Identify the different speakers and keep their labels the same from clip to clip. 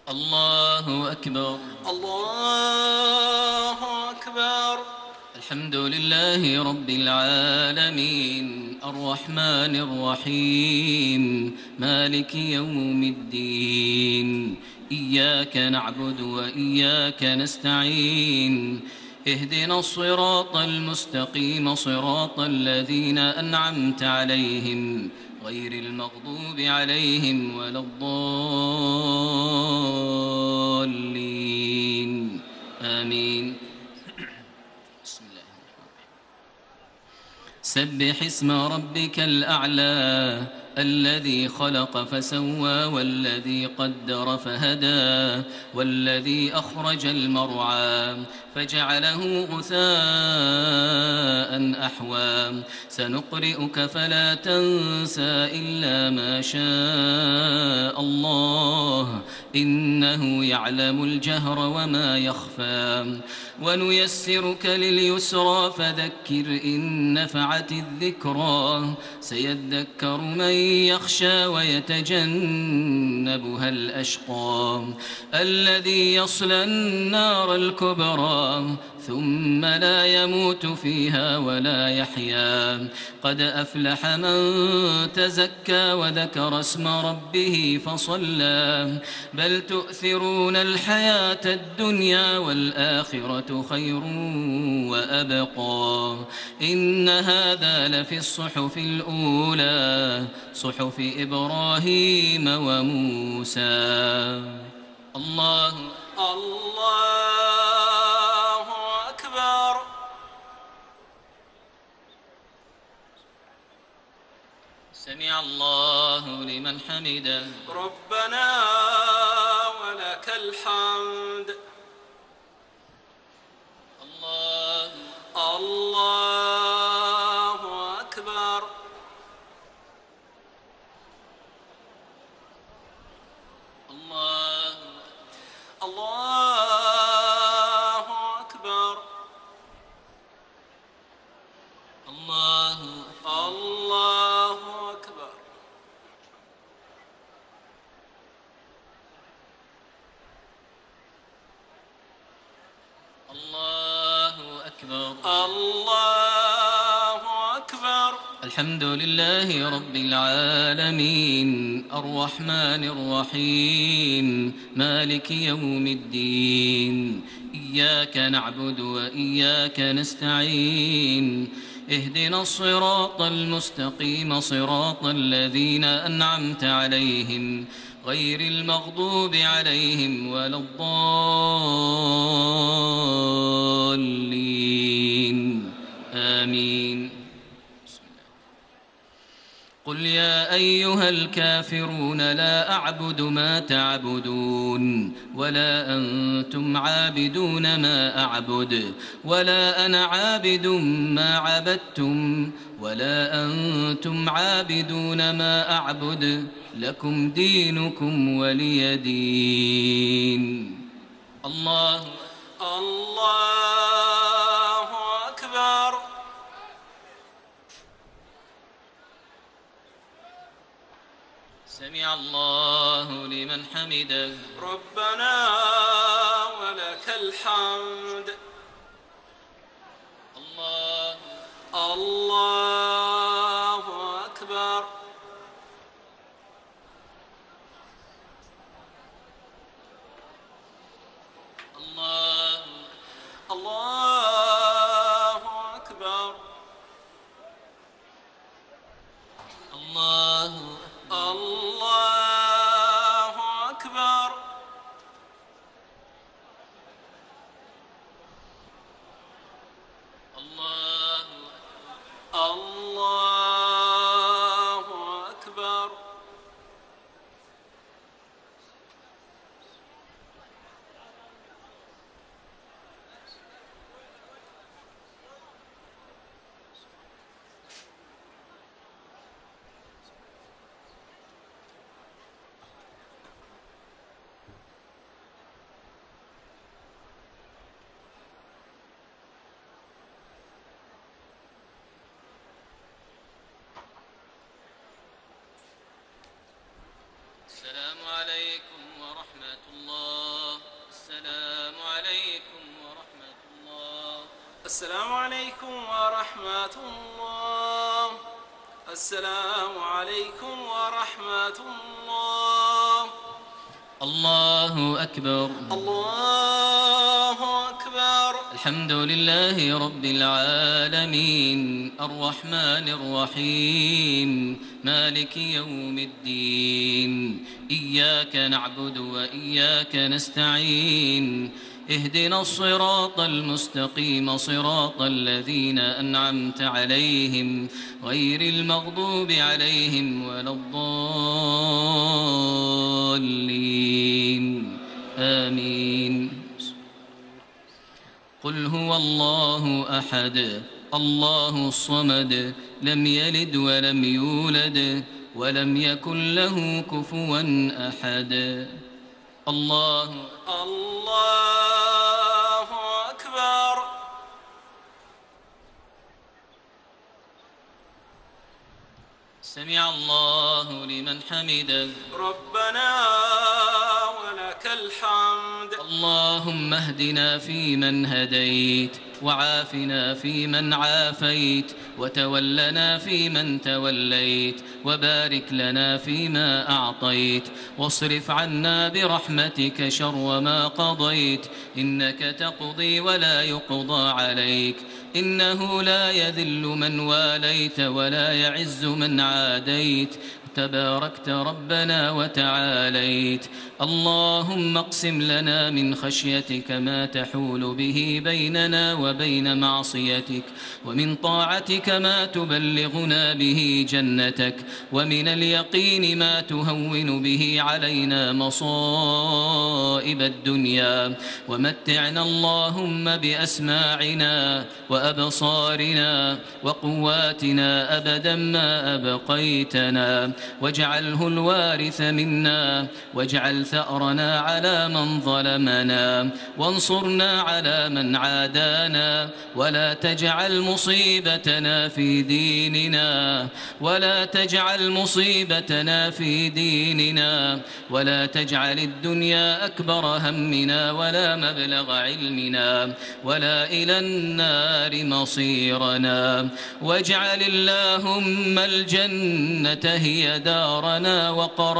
Speaker 1: الله أكبر.
Speaker 2: الله أكبر.
Speaker 1: الحمد لله رب العالمين الرحمن الرحيم مالك يوم الدين إياك نعبد وإياك نستعين اهدنا الصراط المستقيم صراط الذين أنعمت عليهم غير المغضوب عليهم ولا الضالين آمين. سبح اسم ربك الأعلى الذي خلق فسوى والذي قدر فهدى والذي أخرج المرعى فجعله غثاء أحوى سنقرئك فلا تنسى إلا ما شاء الله إنه يعلم الجهر وما يخفى ونيسرك لليسرى فذكر إن نفعت الذكرى سيذكر من يخشى ويتجنبها الأشقى الذي يصلى النار الكبرى ثم لا يموت فيها ولا يحيا قد أفلح من تزكى وذكر اسم ربه فصلى بل تؤثرون الحياة الدنيا والآخرة خير وأبقى إن هذا لفي الصحف الأولى صحف إبراهيم وموسى. الله
Speaker 2: أكبر.
Speaker 1: سمع الله لمن حمده.
Speaker 2: ربنا ولك الحمد.
Speaker 1: الله
Speaker 2: أكبر.
Speaker 1: الله
Speaker 2: أكبر.
Speaker 1: الله
Speaker 2: أكبر.
Speaker 1: الله أكبر.
Speaker 2: الله أكبر.
Speaker 1: الحمد لله رب العالمين الرحمن الرحيم مالك يوم الدين إياك نعبد وإياك نستعين اهدنا الصراط المستقيم صراط الذين أنعمت عليهم غير المغضوب عليهم ولا الضالين آمين. قل يا أيها الكافرون لا أعبد ما تعبدون ولا أنتم عابدون ما أعبد ولا أنا عابد ما عبدتم ولا أنتم عابدون ما أعبد لكم دينكم ولي دين. الله
Speaker 2: أكبر.
Speaker 1: سمع الله لمن حمده.
Speaker 2: ربنا ولك الحمد.
Speaker 1: الله
Speaker 2: أكبر.
Speaker 1: الله
Speaker 2: أكبر.
Speaker 1: الله
Speaker 2: أكبر.
Speaker 1: الله
Speaker 2: أكبر. السلام عليكم ورحمة الله. السلام عليكم ورحمة الله.
Speaker 1: الله أكبر.
Speaker 2: الله أكبر.
Speaker 1: الحمد لله رب العالمين الرحمن الرحيم مالك يوم الدين إياك نعبد وإياك نستعين اهدنا الصراط المستقيم صراط الذين أنعمت عليهم غير المغضوب عليهم ولا الضالين آمين. قل هو الله أحد الله الصمد لم يلد ولم يولد ولم يكن له كفوا أحد. الله
Speaker 2: أكبر.
Speaker 1: سمع الله لمن حمده.
Speaker 2: ربنا ولك الحمد.
Speaker 1: اللهم اهدنا فيمن هديت وعافنا فيمن عافيت وتولنا فيمن توليت وبارك لنا فيما أعطيت واصرف عنا برحمتك شر ما قضيت إنك تقضي ولا يقضى عليك إنه لا يذل من واليت ولا يعز من عاديت تباركت ربنا وتعاليت. اللهم اقسم لنا من خشيتك ما تحول به بيننا وبين معصيتك ومن طاعتك ما تبلغنا به جنتك ومن اليقين ما تهون به علينا مصائب الدنيا ومتعنا اللهم بأسماعنا وأبصارنا وقواتنا أبدا ما أبقيتنا واجعله الوارث منا واجعل ثأرنا على من ظلمنا وانصرنا على من عادانا ولا تجعل مصيبتنا في ديننا ولا تجعل مصيبتنا في ديننا ولا تجعل الدنيا أكبر همنا ولا مبلغ علمنا ولا إلى النار مصيرنا واجعل اللهم الجنة هي دارنا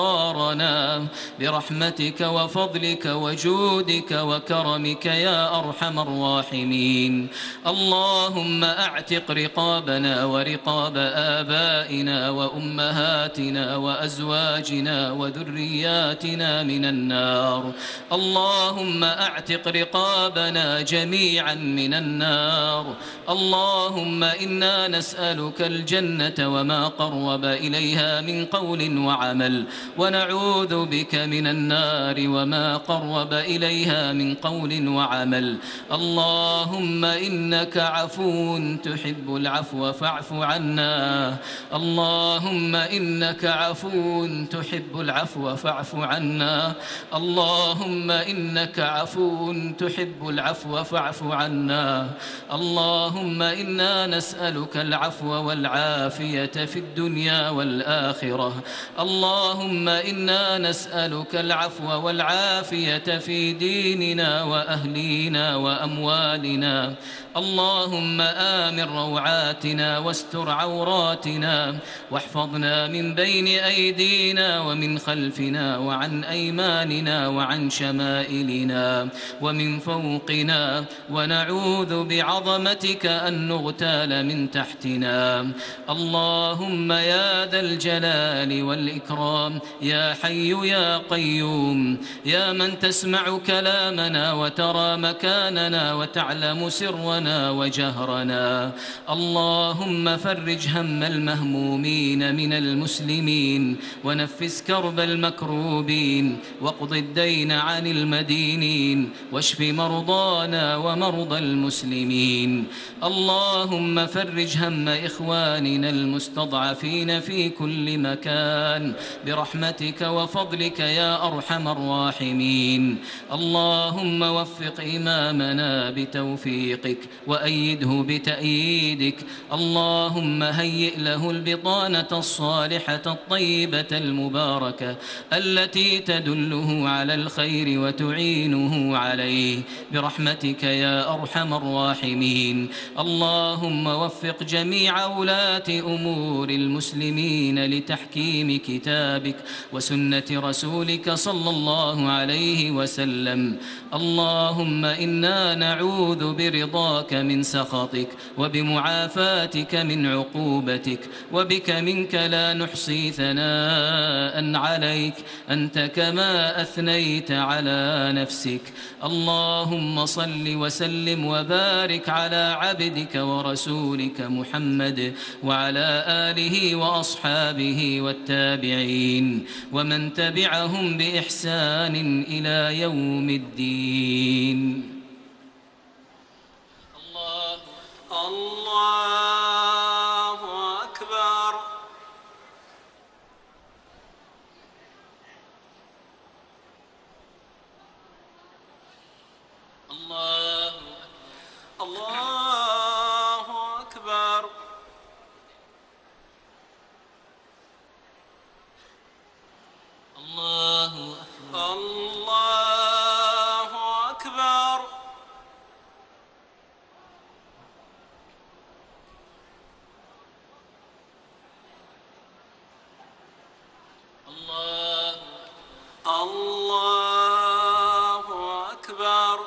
Speaker 1: وقرارنا برحمتك وفضلك وجودك وكرمك يا أرحم الراحمين. اللهم أعتق رقابنا ورقاب آبائنا وأمهاتنا وأزواجنا وذرياتنا من النار. اللهم أعتق رقابنا جميعا من النار. اللهم إنا نسألك الجنة وما قرب إليها من قول وعمل ونعوذ بك من النار وما قرب إليها من قول وعمل. اللهم إنك عفو تحب العفو فاعف عنا. اللهم إنك عفو تحب العفو فاعف عنا. اللهم إنك عفو تحب العفو فاعف عنا. اللهم إنا نسألك العفو والعافية في الدنيا والآخرة. اللهم إنا نسألك العفو والعافية في ديننا وأهلينا وأموالنا. اللهم آمن روعاتنا واستر عوراتنا واحفظنا من بين أيدينا ومن خلفنا وعن أيماننا وعن شمائلنا ومن فوقنا ونعوذ بعظمتك أن نغتال من تحتنا. اللهم يا ذا الجلال والإكرام يا حي يا قيوم يا من تسمع كلامنا وترى مكاننا وتعلم سرنا وجهرنا. اللهم فرج هم المهمومين من المسلمين ونفس كرب المكروبين واقض الدين عن المدينين واشف مرضانا ومرضى المسلمين. اللهم فرج هم إخواننا المستضعفين في كل مكان برحمتك وفضلك يا أرحم الراحمين. اللهم وفق إمامنا بتوفيقك وأيده بتأييدك. اللهم هيئ له البطانة الصالحة الطيبة المباركة التي تدله على الخير وتعينه عليه برحمتك يا أرحم الراحمين. اللهم وفق جميع ولاة أمور المسلمين لتحكيم كتابك وسنة رسولك صلى الله عليه وسلم. اللهم إنا نعوذ برضاك من سخطك وبمعافاتك من عقوبتك وبك منك لا نحصي ثناء عليك أنت كما أثنيت على نفسك. اللهم صل وسلم وبارك على عبدك ورسولك محمد وعلى آله وأصحابه والتابعين ومن تبعهم بإحسان إلى يوم الدين.
Speaker 2: الله أكبر.
Speaker 1: الله
Speaker 2: أكبر.
Speaker 1: الله أكبر.
Speaker 2: الله أكبر. الله أكبر.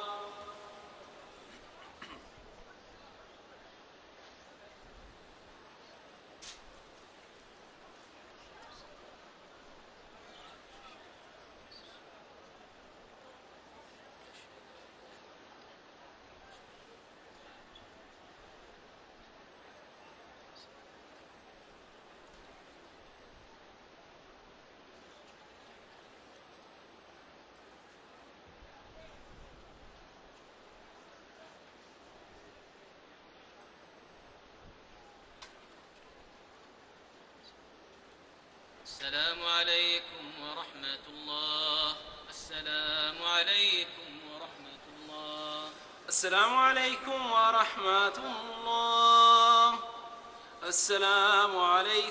Speaker 1: السلام عليكم ورحمة الله. السلام عليكم ورحمة الله.
Speaker 2: السلام عليكم ورحمة الله. السلام عليكم